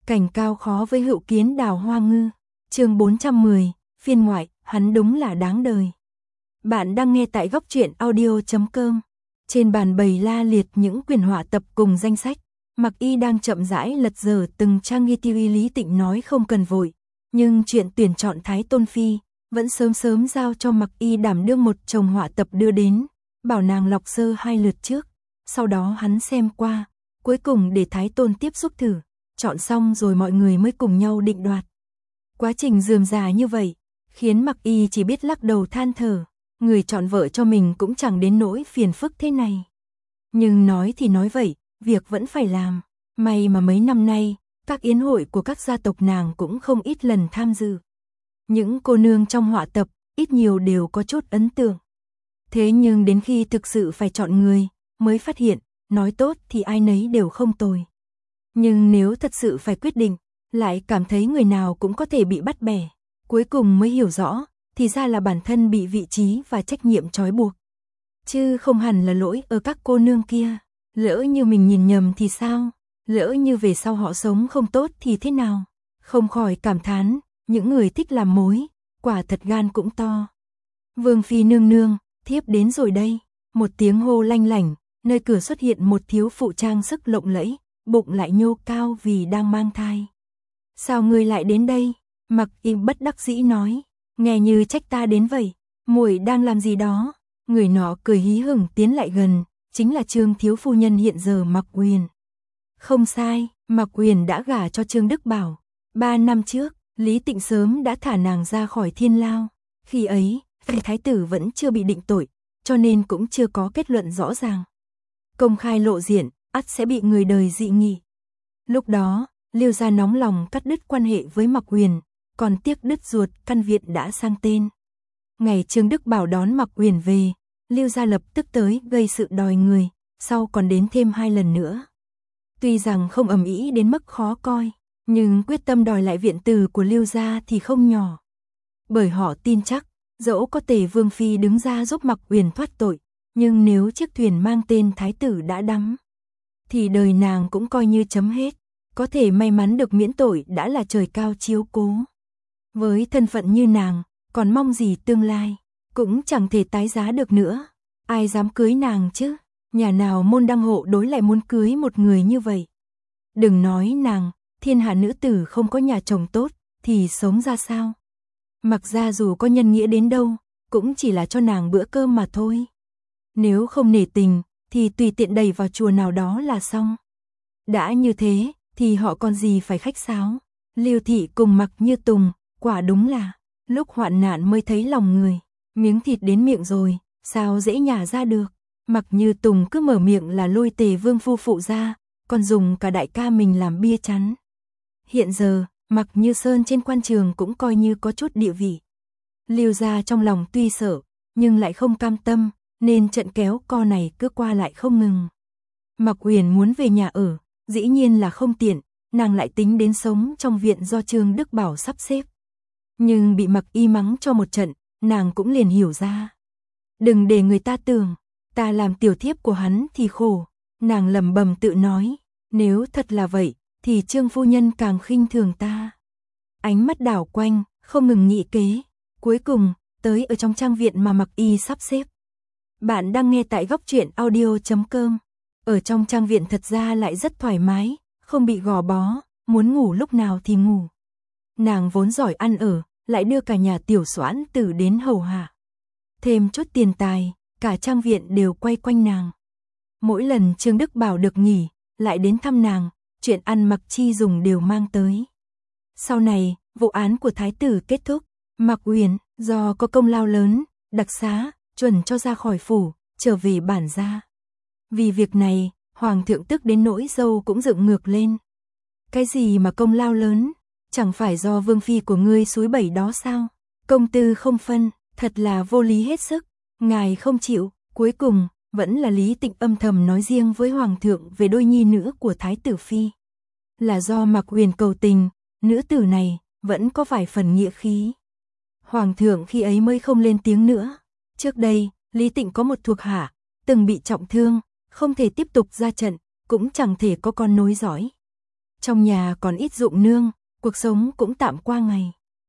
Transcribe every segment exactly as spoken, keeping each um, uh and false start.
Cảnh cao khó với hữu kiến đào hoa ngư. Chương bốn trăm mười, phiên ngoại, hắn đúng là đáng đời. Bạn đang nghe tại góc truyện audio chấm com. Trên bàn bày la liệt những quyển họa tập cùng danh sách. Mặc Y đang chậm rãi lật dở từng trang ghi ti vi. Lý Tịnh nói không cần vội, nhưng chuyện tuyển chọn Thái Tôn Phi vẫn sớm sớm giao cho Mặc Y đảm đương một chồng họa tập đưa đến, bảo nàng lọc sơ hai lượt trước, sau đó hắn xem qua, cuối cùng để Thái Tôn tiếp xúc thử, chọn xong rồi mọi người mới cùng nhau định đoạt. Quá trình rườm rà như vậy, khiến Mặc Y chỉ biết lắc đầu than thở, người chọn vợ cho mình cũng chẳng đến nỗi phiền phức thế này. Nhưng nói thì nói vậy, việc vẫn phải làm. May mà mấy năm nay, các yến hội của các gia tộc nàng cũng không ít lần tham dự. Những cô nương trong họa tập, ít nhiều đều có chút ấn tượng. Thế nhưng đến khi thực sự phải chọn người, mới phát hiện, nói tốt thì ai nấy đều không tồi. Nhưng nếu thật sự phải quyết định, lại cảm thấy người nào cũng có thể bị bắt bẻ. Cuối cùng mới hiểu rõ, thì ra là bản thân bị vị trí và trách nhiệm trói buộc. Chứ không hẳn là lỗi ở các cô nương kia. Lỡ như mình nhìn nhầm thì sao? Lỡ như về sau họ sống không tốt thì thế nào? Không khỏi cảm thán, những người thích làm mối, quả thật gan cũng to. Vương phi nương nương, thiếp đến rồi đây. Một tiếng hô lanh lảnh, nơi cửa xuất hiện một thiếu phụ trang sức lộng lẫy, bụng lại nhô cao vì đang mang thai. Sao ngươi lại đến đây? Mặc Y bất đắc dĩ nói, nghe như trách ta đến vậy. Muội đang làm gì đó? Người nọ cười hí hửng tiến lại gần, chính là Trương thiếu phu nhân hiện giờ Mặc Uyển. Không sai, Mặc Uyển đã gả cho Trương Đức Bảo. Ba năm trước, Lý Tịnh sớm đã thả nàng ra khỏi thiên lao. Khi ấy, thái tử vẫn chưa bị định tội, cho nên cũng chưa có kết luận rõ ràng. Công khai lộ diện, ắt sẽ bị người đời dị nghị. Lúc đó, Liêu gia nóng lòng cắt đứt quan hệ với Mặc Uyển, còn tiếc đứt ruột căn viện đã sang tên. Ngày Trương Đức Bảo đón Mặc Uyển về, Liêu gia lập tức tới gây sự đòi người, sau còn đến thêm hai lần nữa. Tuy rằng không ầm ĩ đến mức khó coi, nhưng quyết tâm đòi lại viện tử của Liêu gia thì không nhỏ. Bởi họ tin chắc, dẫu có Tề Vương phi đứng ra giúp Mặc Uyển thoát tội, nhưng nếu chiếc thuyền mang tên thái tử đã đắm, thì đời nàng cũng coi như chấm hết. Có thể may mắn được miễn tội đã là trời cao chiếu cố. Với thân phận như nàng, còn mong gì tương lai, cũng chẳng thể tái giá được nữa. Ai dám cưới nàng chứ? Nhà nào môn đăng hộ đối lại muốn cưới một người như vậy? Đừng nói nàng, thiên hạ nữ tử không có nhà chồng tốt, thì sống ra sao? Mặc ra dù có nhân nghĩa đến đâu, cũng chỉ là cho nàng bữa cơm mà thôi. Nếu không nể tình, thì tùy tiện đẩy vào chùa nào đó là xong. Đã như thế, thì họ còn gì phải khách sáo. Liêu thị cùng Mặc Như Tùng, quả đúng là lúc hoạn nạn mới thấy lòng người. Miếng thịt đến miệng rồi, sao dễ nhả ra được. Mặc Như Tùng cứ mở miệng là lôi Tề Vương phu phụ ra, còn dùng cả đại ca mình làm bia chắn. Hiện giờ, Mặc Như Sơn trên quan trường cũng coi như có chút địa vị. Liêu gia trong lòng tuy sợ, nhưng lại không cam tâm, nên trận kéo co này cứ qua lại không ngừng. Mặc Uyển muốn về nhà ở, dĩ nhiên là không tiện, nàng lại tính đến sống trong viện do Trương Đức Bảo sắp xếp. Nhưng bị Mặc Y mắng cho một trận, nàng cũng liền hiểu ra. Đừng để người ta tưởng, ta làm tiểu thiếp của hắn thì khổ. Nàng lẩm bẩm tự nói, nếu thật là vậy, thì Trương phu nhân càng khinh thường ta. Ánh mắt đảo quanh, không ngừng nghĩ kế. Cuối cùng, tới ở trong trang viện mà Mặc Y sắp xếp. Bạn đang nghe tại góc truyện audio chấm com. Ở trong trang viện thật ra lại rất thoải mái, không bị gò bó, muốn ngủ lúc nào thì ngủ. Nàng vốn giỏi ăn ở, lại đưa cả nhà tiểu Soãn Tử đến hầu hạ. Thêm chút tiền tài, cả trang viện đều quay quanh nàng. Mỗi lần Trương Đức Bảo được nghỉ, lại đến thăm nàng, chuyện ăn mặc chi dùng đều mang tới. Sau này, vụ án của thái tử kết thúc, Mặc Uyển do có công lao lớn, đặc xá, chuẩn cho ra khỏi phủ, trở về bản gia. Vì việc này, hoàng thượng tức đến nỗi râu cũng dựng ngược lên. Cái gì mà công lao lớn, chẳng phải do vương phi của ngươi xúi bẩy đó sao? Công tư không phân, thật là vô lý hết sức. Ngài không chịu, cuối cùng vẫn là Lý Tịnh âm thầm nói riêng với hoàng thượng về đôi nhi nữ của thái tử phi. Là do Mặc Uyển cầu tình, nữ tử này vẫn có vài phần nghĩa khí. Hoàng thượng khi ấy mới không lên tiếng nữa. Trước đây, Lý Tịnh có một thuộc hạ, từng bị trọng thương, không thể tiếp tục ra trận, cũng chẳng thể có con nối dõi. Trong nhà còn ít dụng nương, cuộc sống cũng tạm qua ngày.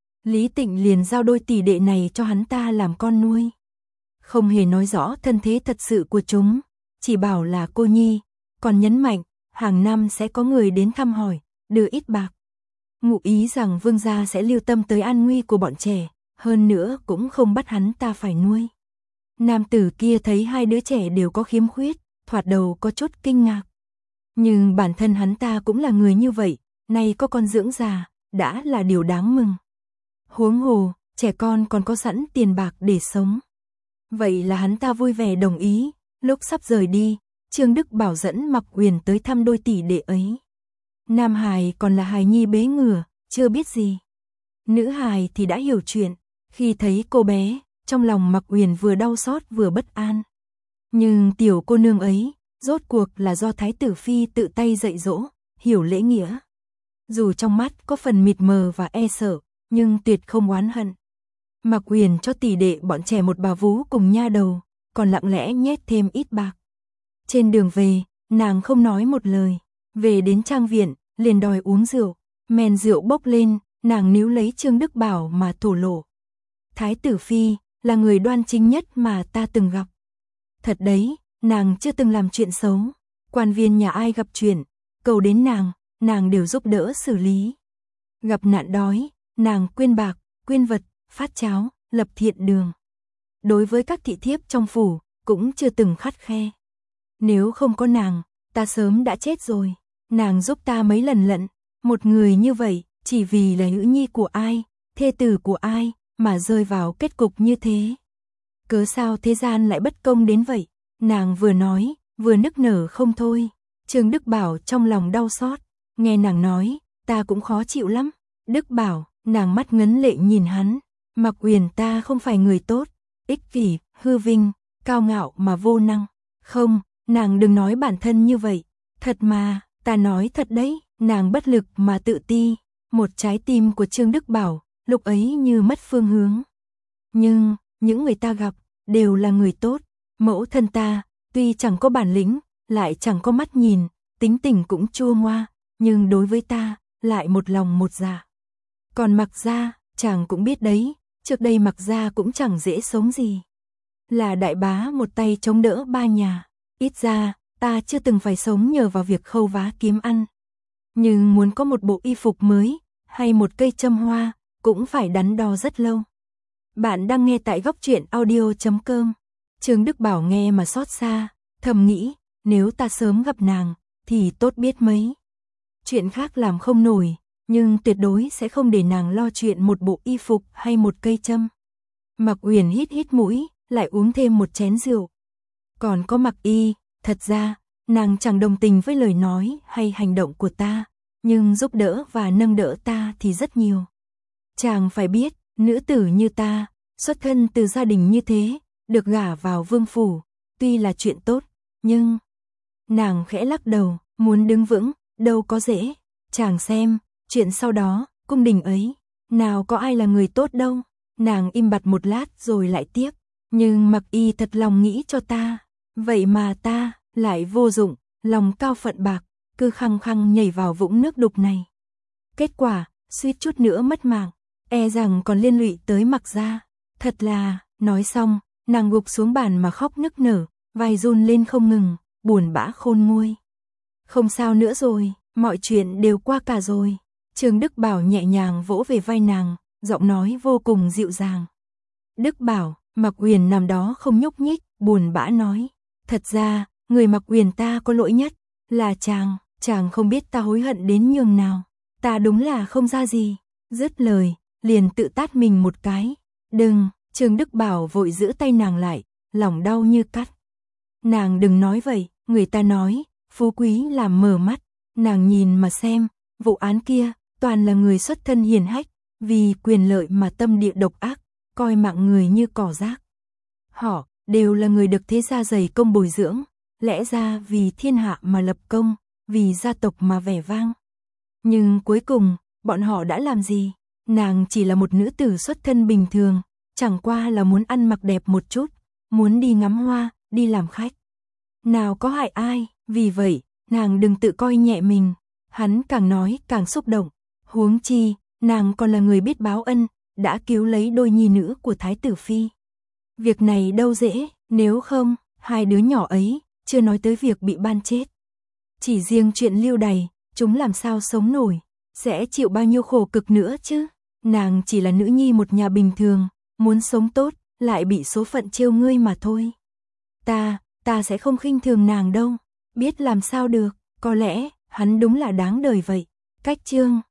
Lý Tịnh liền giao đôi tỷ đệ này cho hắn ta làm con nuôi. Không hề nói rõ thân thế thật sự của chúng, chỉ bảo là cô nhi, còn nhấn mạnh, hàng năm sẽ có người đến thăm hỏi, đưa ít bạc. Ngụ ý rằng vương gia sẽ lưu tâm tới an nguy của bọn trẻ, hơn nữa cũng không bắt hắn ta phải nuôi. Nam tử kia thấy hai đứa trẻ đều có khiếm khuyết, thoạt đầu có chút kinh ngạc. Nhưng bản thân hắn ta cũng là người như vậy, nay có con dưỡng già, đã là điều đáng mừng. Huống hồ, trẻ con còn có sẵn tiền bạc để sống. Vậy là hắn ta vui vẻ đồng ý, lúc sắp rời đi, Trương Đức Bảo dẫn Mặc Uyển tới thăm đôi tỷ đệ ấy. Nam hài còn là hài nhi bế ngửa, chưa biết gì. Nữ hài thì đã hiểu chuyện, khi thấy cô bé, trong lòng Mặc Uyển vừa đau xót vừa bất an. Nhưng tiểu cô nương ấy, rốt cuộc là do Thái tử Phi tự tay dạy dỗ, hiểu lễ nghĩa. Dù trong mắt có phần mịt mờ và e sợ, nhưng tuyệt không oán hận. Mặc Uyển cho tỷ đệ bọn trẻ một bà vú cùng nha đầu, còn lặng lẽ nhét thêm ít bạc. Trên đường về, nàng không nói một lời, về đến trang viện, liền đòi uống rượu, men rượu bốc lên, nàng níu lấy Trương Đức Bảo mà thổ lộ. Thái tử Phi là người đoan chính nhất mà ta từng gặp. Thật đấy, nàng chưa từng làm chuyện xấu, quan viên nhà ai gặp chuyện, cầu đến nàng, nàng đều giúp đỡ xử lý. Gặp nạn đói, nàng quyên bạc, quyên vật, phát cháo, lập thiện đường. Đối với các thị thiếp trong phủ, cũng chưa từng khắt khe. Nếu không có nàng, ta sớm đã chết rồi. Nàng giúp ta mấy lần lận, một người như vậy, chỉ vì là nữ nhi của ai, thê tử của ai, mà rơi vào kết cục như thế. Cớ sao thế gian lại bất công đến vậy? Nàng vừa nói, vừa nức nở không thôi. Trương Đức Bảo trong lòng đau xót, nghe nàng nói, ta cũng khó chịu lắm. Đức Bảo, nàng mắt ngấn lệ nhìn hắn, Mặc Uyển ta không phải người tốt, ích kỷ, hư vinh, cao ngạo mà vô năng. Không, nàng đừng nói bản thân như vậy, thật mà, ta nói thật đấy, nàng bất lực mà tự ti. Một trái tim của Trương Đức Bảo, lúc ấy như mất phương hướng. Nhưng, những người ta gặp, đều là người tốt. Mẫu thân ta, tuy chẳng có bản lĩnh, lại chẳng có mắt nhìn, tính tình cũng chua ngoa, nhưng đối với ta, lại một lòng một dạ. Còn Mặc gia, chàng cũng biết đấy, trước đây Mặc gia cũng chẳng dễ sống gì. Là đại bá một tay chống đỡ ba nhà, ít ra, ta chưa từng phải sống nhờ vào việc khâu vá kiếm ăn. Nhưng muốn có một bộ y phục mới, hay một cây châm hoa, cũng phải đắn đo rất lâu. Bạn đang nghe tại góc truyện audio chấm com. Trương Đức Bảo nghe mà xót xa, thầm nghĩ, nếu ta sớm gặp nàng, thì tốt biết mấy. Chuyện khác làm không nổi, nhưng tuyệt đối sẽ không để nàng lo chuyện một bộ y phục hay một cây châm. Mặc Uyển hít hít mũi, lại uống thêm một chén rượu. Còn có Mặc Y, thật ra, nàng chẳng đồng tình với lời nói hay hành động của ta, nhưng giúp đỡ và nâng đỡ ta thì rất nhiều. Chàng phải biết, nữ tử như ta, xuất thân từ gia đình như thế, được gả vào vương phủ, tuy là chuyện tốt, nhưng... Nàng khẽ lắc đầu, muốn đứng vững, đâu có dễ. Chàng xem, chuyện sau đó, cung đình ấy, nào có ai là người tốt đâu. Nàng im bặt một lát rồi lại tiếp, nhưng Mặc Y thật lòng nghĩ cho ta, vậy mà ta lại vô dụng, lòng cao phận bạc, cứ khăng khăng nhảy vào vũng nước đục này. Kết quả, suýt chút nữa mất mạng, e rằng còn liên lụy tới Mặc gia. Thật là, nói xong, nàng gục xuống bàn mà khóc nức nở, vai run lên không ngừng, buồn bã khôn nguôi. Không sao nữa rồi, mọi chuyện đều qua cả rồi. Trương Đức Bảo nhẹ nhàng vỗ về vai nàng, giọng nói vô cùng dịu dàng. Đức Bảo, Mặc Uyển nằm đó không nhúc nhích, buồn bã nói. Thật ra, người Mặc Uyển ta có lỗi nhất, là chàng, chàng không biết ta hối hận đến nhường nào. Ta đúng là không ra gì. Dứt lời, liền tự tát mình một cái. Đừng, Trương Đức Bảo vội giữ tay nàng lại, lòng đau như cắt. Nàng đừng nói vậy, người ta nói, phú quý làm mờ mắt. Nàng nhìn mà xem, vụ án kia, toàn là người xuất thân hiền hách, vì quyền lợi mà tâm địa độc ác, coi mạng người như cỏ rác. Họ, đều là người được thế gia dày công bồi dưỡng, lẽ ra vì thiên hạ mà lập công, vì gia tộc mà vẻ vang. Nhưng cuối cùng, bọn họ đã làm gì? Nàng chỉ là một nữ tử xuất thân bình thường, chẳng qua là muốn ăn mặc đẹp một chút, muốn đi ngắm hoa, đi làm khách. Nào có hại ai, vì vậy, nàng đừng tự coi nhẹ mình. Hắn càng nói càng xúc động, huống chi, nàng còn là người biết báo ân, đã cứu lấy đôi nhi nữ của Thái tử Phi. Việc này đâu dễ, nếu không, hai đứa nhỏ ấy, chưa nói tới việc bị ban chết. Chỉ riêng chuyện Lưu Đày, chúng làm sao sống nổi, sẽ chịu bao nhiêu khổ cực nữa chứ. Nàng chỉ là nữ nhi một nhà bình thường, muốn sống tốt, lại bị số phận trêu ngươi mà thôi. Ta, ta sẽ không khinh thường nàng đâu, biết làm sao được, có lẽ, hắn đúng là đáng đời vậy. Cách chương